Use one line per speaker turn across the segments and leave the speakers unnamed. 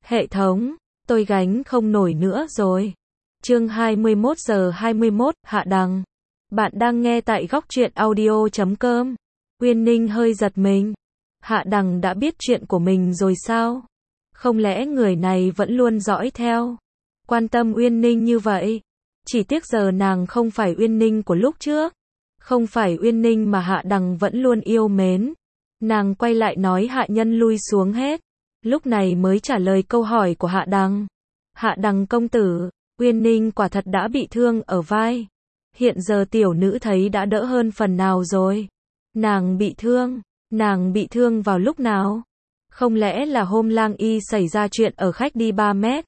Hệ thống, tôi gánh không nổi nữa rồi. Chương 21 giờ 21, Hạ Đằng. Bạn đang nghe tại góc truyện audio.com. Uyên Ninh hơi giật mình. Hạ Đằng đã biết chuyện của mình rồi sao? Không lẽ người này vẫn luôn dõi theo, quan tâm Uyên Ninh như vậy? Chỉ tiếc giờ nàng không phải Uyên Ninh của lúc trước. Không phải Uyên Ninh mà Hạ Đằng vẫn luôn yêu mến. Nàng quay lại nói hạ nhân lui xuống hết. Lúc này mới trả lời câu hỏi của Hạ Đằng. Hạ Đằng công tử, Uyên Ninh quả thật đã bị thương ở vai. Hiện giờ tiểu nữ thấy đã đỡ hơn phần nào rồi. Nàng bị thương vào lúc nào? Không lẽ là hôm Lang Y xảy ra chuyện ở khách đi 3 mét?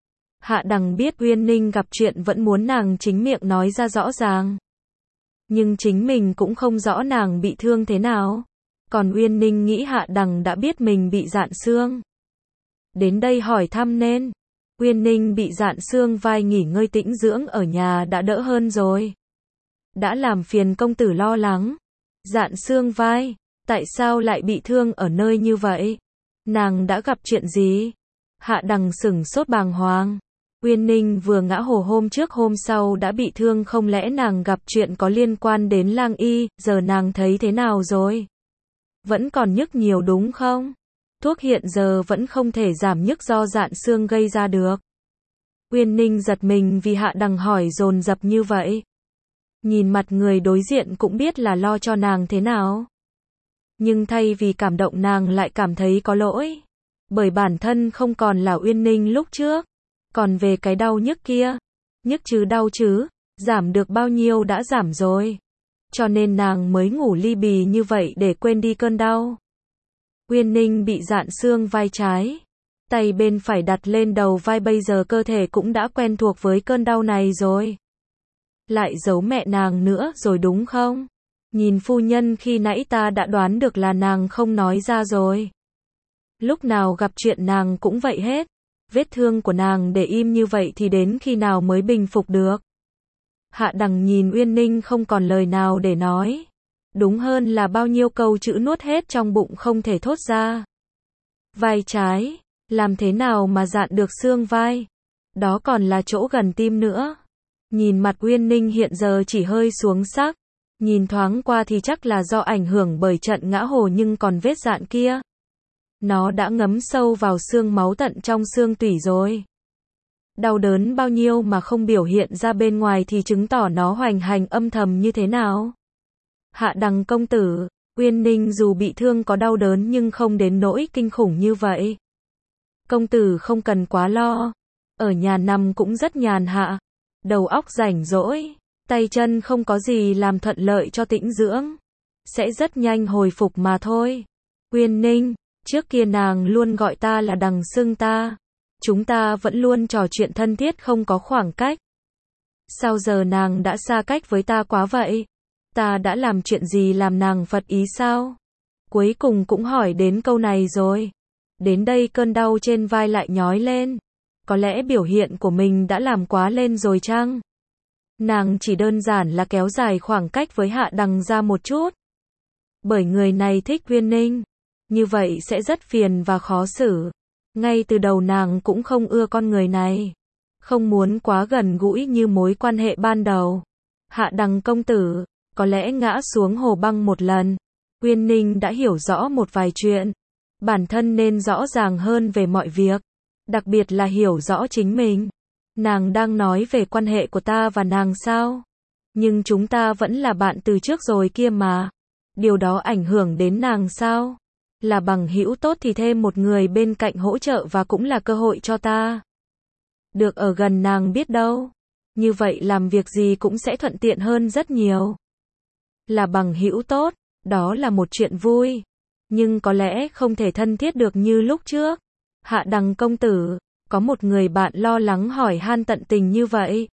Hạ Đằng biết Uyên Ninh gặp chuyện vẫn muốn nàng chính miệng nói ra rõ ràng. Nhưng chính mình cũng không rõ nàng bị thương thế nào. Còn Uyên Ninh nghĩ Hạ Đằng đã biết mình bị rạn xương. Đến đây hỏi thăm nên. Uyên Ninh bị rạn xương vai nghỉ ngơi tĩnh dưỡng ở nhà đã đỡ hơn rồi. Đã làm phiền công tử lo lắng. Rạn xương vai, tại sao lại bị thương ở nơi như vậy? Nàng đã gặp chuyện gì? Hạ Đằng sửng sốt bàng hoàng. Uyên Ninh vừa ngã hồ hôm trước hôm sau đã bị thương, không lẽ nàng gặp chuyện có liên quan đến Lang Y, giờ nàng thấy thế nào rồi? Vẫn còn nhức nhiều đúng không? Thuốc hiện giờ vẫn không thể giảm nhức do rạn xương gây ra được. Uyên Ninh giật mình vì Hạ Đằng hỏi dồn dập như vậy. Nhìn mặt người đối diện cũng biết là lo cho nàng thế nào. Nhưng thay vì cảm động nàng lại cảm thấy có lỗi. Bởi bản thân không còn là Uyên Ninh lúc trước. Còn về cái đau nhức kia, nhức chứ đau chứ, giảm được bao nhiêu đã giảm rồi. Cho nên nàng mới ngủ li bì như vậy để quên đi cơn đau. Uyên Ninh bị rạn xương vai trái. Tay bên phải đặt lên đầu vai, bây giờ cơ thể cũng đã quen thuộc với cơn đau này rồi. Lại giấu mẹ nàng nữa rồi đúng không? Nhìn phu nhân khi nãy ta đã đoán được là nàng không nói ra rồi. Lúc nào gặp chuyện nàng cũng vậy hết. Vết thương của nàng để im như vậy thì đến khi nào mới bình phục được? Hạ Đằng nhìn Uyên Ninh không còn lời nào để nói. Đúng hơn là bao nhiêu câu chữ nuốt hết trong bụng không thể thốt ra. Vai trái, làm thế nào mà dạn được xương vai? Đó còn là chỗ gần tim nữa. Nhìn mặt Uyên Ninh hiện giờ chỉ hơi xuống sắc. Nhìn thoáng qua thì chắc là do ảnh hưởng bởi trận ngã hồ, nhưng còn vết dạn kia. Nó đã ngấm sâu vào xương máu tận trong xương tủy rồi. Đau đớn bao nhiêu mà không biểu hiện ra bên ngoài thì chứng tỏ nó hoành hành âm thầm như thế nào. Hạ Đằng công tử, Uyên Ninh dù bị thương có đau đớn nhưng không đến nỗi kinh khủng như vậy. Công tử không cần quá lo. Ở nhà nằm cũng rất nhàn hạ. Đầu óc rảnh rỗi. Tay chân không có gì làm thuận lợi cho tĩnh dưỡng. Sẽ rất nhanh hồi phục mà thôi. Uyên Ninh, trước kia nàng luôn gọi ta là Đằng xưng ta. Chúng ta vẫn luôn trò chuyện thân thiết không có khoảng cách. Sao giờ nàng đã xa cách với ta quá vậy? Ta đã làm chuyện gì làm nàng phật ý sao? Cuối cùng cũng hỏi đến câu này rồi. Đến đây cơn đau trên vai lại nhói lên. Có lẽ biểu hiện của mình đã làm quá lên rồi chăng? Nàng chỉ đơn giản là kéo dài khoảng cách với Hạ Đằng ra một chút. Bởi người này thích Uyên Ninh. Như vậy sẽ rất phiền và khó xử. Ngay từ đầu nàng cũng không ưa con người này. Không muốn quá gần gũi như mối quan hệ ban đầu. Hạ Đằng công tử, có lẽ ngã xuống hồ băng một lần. Uyên Ninh đã hiểu rõ một vài chuyện. Bản thân nên rõ ràng hơn về mọi việc. Đặc biệt là hiểu rõ chính mình. Nàng đang nói về quan hệ của ta và nàng sao? Nhưng chúng ta vẫn là bạn từ trước rồi kia mà. Điều đó ảnh hưởng đến nàng sao? Là bằng hữu tốt thì thêm một người bên cạnh hỗ trợ và cũng là cơ hội cho ta. Được ở gần nàng biết đâu. Như vậy làm việc gì cũng sẽ thuận tiện hơn rất nhiều. Là bằng hữu tốt, đó là một chuyện vui. Nhưng có lẽ không thể thân thiết được như lúc trước. Hạ Đằng công tử, có một người bạn lo lắng hỏi han tận tình như vậy.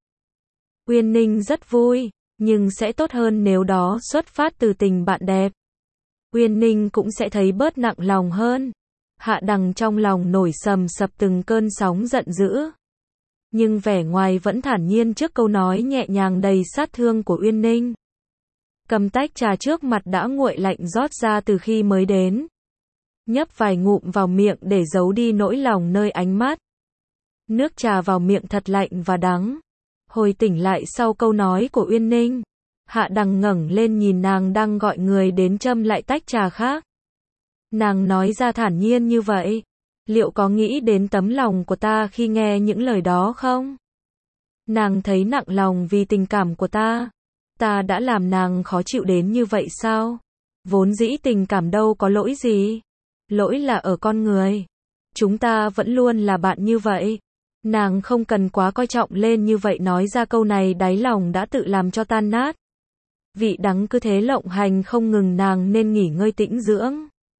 Uyên Ninh rất vui, nhưng sẽ tốt hơn nếu đó xuất phát từ tình bạn đẹp. Uyên Ninh cũng sẽ thấy bớt nặng lòng hơn. Hạ Đằng trong lòng nổi sầm sập từng cơn sóng giận dữ. Nhưng vẻ ngoài vẫn thản nhiên trước câu nói nhẹ nhàng đầy sát thương của Uyên Ninh. Cầm tách trà trước mặt đã nguội lạnh rót ra từ khi mới đến. nhấp vài ngụm vào miệng để giấu đi nỗi lòng nơi ánh mắt. Nước trà vào miệng thật lạnh và đắng. Hồi tỉnh lại sau câu nói của Uyên Ninh, Hạ Đằng ngẩng lên nhìn nàng đang gọi người đến châm lại tách trà khác. Nàng nói ra thản nhiên như vậy, liệu có nghĩ đến tấm lòng của ta khi nghe những lời đó không? Nàng thấy nặng lòng vì tình cảm của ta. Ta đã làm nàng khó chịu đến như vậy sao? Vốn dĩ tình cảm đâu có lỗi gì. Lỗi là ở con người. Chúng ta vẫn luôn là bạn như vậy. Nàng không cần quá coi trọng lên như vậy, nói ra câu này đáy lòng đã tự làm cho tan nát. Vị đắng cứ thế lộng hành không ngừng, nàng nên nghỉ ngơi tĩnh dưỡng.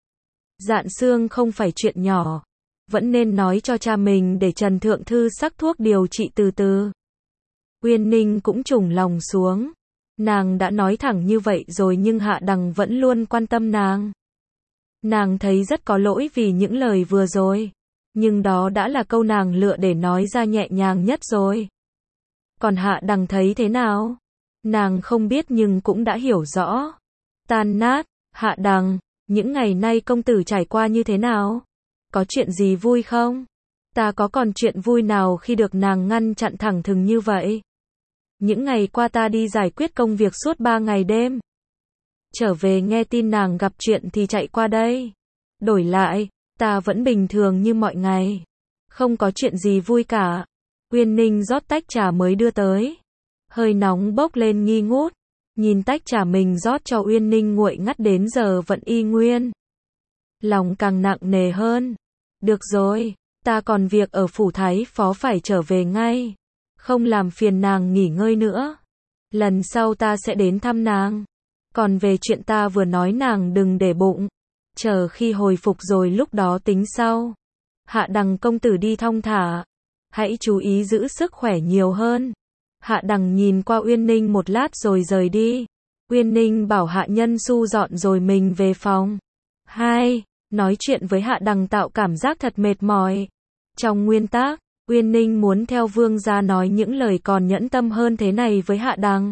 Dạn xương không phải chuyện nhỏ. Vẫn nên nói cho cha mình để Trần Thượng Thư sắc thuốc điều trị từ từ. Uyên Ninh cũng trùng lòng xuống. Nàng đã nói thẳng như vậy rồi nhưng Hạ Đằng vẫn luôn quan tâm nàng. Nàng thấy rất có lỗi vì những lời vừa rồi. Nhưng đó đã là câu nàng lựa để nói ra nhẹ nhàng nhất rồi. Còn Hạ Đằng thấy thế nào? Nàng không biết nhưng cũng đã hiểu rõ. Tan nát. Hạ Đằng, những ngày nay công tử trải qua như thế nào? Có chuyện gì vui không? Ta có còn chuyện vui nào khi được nàng ngăn chặn thẳng thừng như vậy? Những ngày qua ta đi giải quyết công việc suốt 3 ngày đêm. Trở về nghe tin nàng gặp chuyện thì chạy qua đây. Đổi lại, ta vẫn bình thường như mọi ngày. Không có chuyện gì vui cả. Uyên Ninh rót tách trà mới đưa tới. Hơi nóng bốc lên nghi ngút. Nhìn tách trà mình rót cho Uyên Ninh nguội ngắt đến giờ vẫn y nguyên. Lòng càng nặng nề hơn. Được rồi, ta còn việc ở phủ thái phó phải trở về ngay. Không làm phiền nàng nghỉ ngơi nữa. Lần sau ta sẽ đến thăm nàng. Còn về chuyện ta vừa nói nàng đừng để bụng. Chờ khi hồi phục rồi lúc đó tính sau. Hạ Đằng công tử đi thong thả. Hãy chú ý giữ sức khỏe nhiều hơn. Hạ Đằng nhìn qua Uyên Ninh một lát rồi rời đi. Uyên Ninh bảo Hạ Nhân Xu dọn rồi mình về phòng. 2. Nói chuyện với Hạ Đằng tạo cảm giác thật mệt mỏi. Trong nguyên tắc, Uyên Ninh muốn theo vương gia nói những lời còn nhẫn tâm hơn thế này với Hạ Đằng.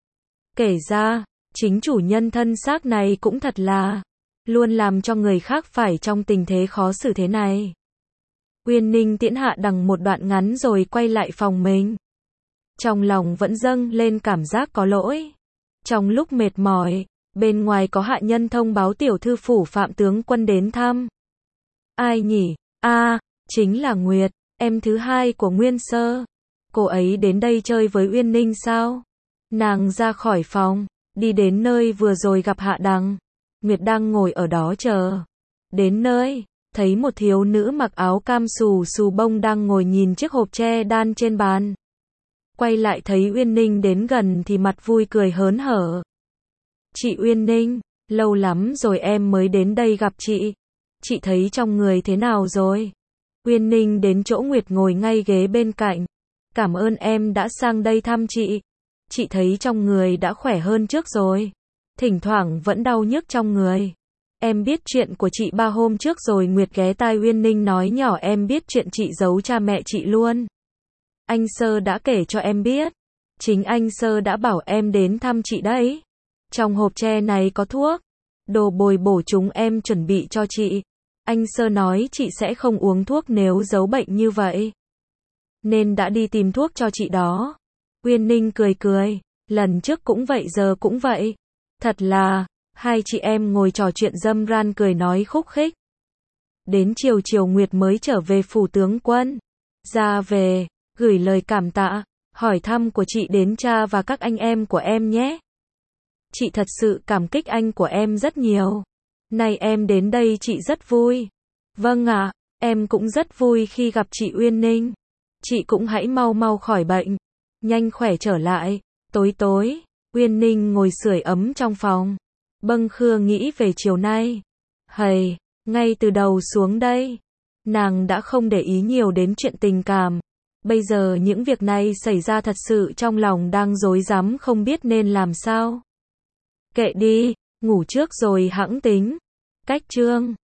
Kể ra, chính chủ nhân thân xác này cũng thật là luôn làm cho người khác phải trong tình thế khó xử thế này. Uyên Ninh tiễn Hạ Đằng một đoạn ngắn rồi quay lại phòng mình. Trong lòng vẫn dâng lên cảm giác có lỗi. Trong lúc mệt mỏi, bên ngoài có hạ nhân thông báo tiểu thư phủ Phạm tướng quân đến thăm. Ai nhỉ? Chính là Nguyệt, em thứ hai của Nguyên Sơ. Cô ấy đến đây chơi với Uyên Ninh sao? Nàng ra khỏi phòng, đi đến nơi vừa rồi gặp Hạ Đằng. Nguyệt đang ngồi ở đó chờ. Đến nơi, thấy một thiếu nữ mặc áo cam xù xù bông đang ngồi nhìn chiếc hộp tre đan trên bàn. Quay lại thấy Uyên Ninh đến gần thì mặt vui cười hớn hở. Chị Uyên Ninh, lâu lắm rồi em mới đến đây gặp chị. Chị thấy trong người thế nào rồi? Uyên Ninh đến chỗ Nguyệt ngồi ngay ghế bên cạnh. Cảm ơn em đã sang đây thăm chị. Chị thấy trong người đã khỏe hơn trước rồi. Thỉnh thoảng vẫn đau nhức trong người. Em biết chuyện của chị 3 hôm trước rồi. Nguyệt ghé tai Uyên Ninh nói nhỏ, em biết chuyện chị giấu cha mẹ chị luôn. Anh Sơ đã kể cho em biết. Chính anh Sơ đã bảo em đến thăm chị đấy. Trong hộp tre này có thuốc. Đồ bồi bổ chúng em chuẩn bị cho chị. Anh Sơ nói chị sẽ không uống thuốc nếu giấu bệnh như vậy. Nên đã đi tìm thuốc cho chị đó. Uyên Ninh cười cười. Lần trước cũng vậy giờ cũng vậy. Thật là, hai chị em ngồi trò chuyện râm ran cười nói khúc khích. Đến chiều chiều Nguyệt mới trở về phủ tướng quân. Ra về, gửi lời cảm tạ, hỏi thăm của chị đến cha và các anh em của em nhé. Chị thật sự cảm kích anh của em rất nhiều. Nay em đến đây chị rất vui. Vâng ạ, em cũng rất vui khi gặp chị Uyên Ninh. Chị cũng hãy mau mau khỏi bệnh. Nhanh khỏe trở lại. Tối, Uyên Ninh ngồi sưởi ấm trong phòng. Bâng khưa nghĩ về chiều nay. Hầy, ngay từ đầu xuống đây. Nàng đã không để ý nhiều đến chuyện tình cảm. Bây giờ những việc này xảy ra thật sự trong lòng đang rối rắm không biết nên làm sao. Kệ đi, ngủ trước rồi hẵng tính. Cách chương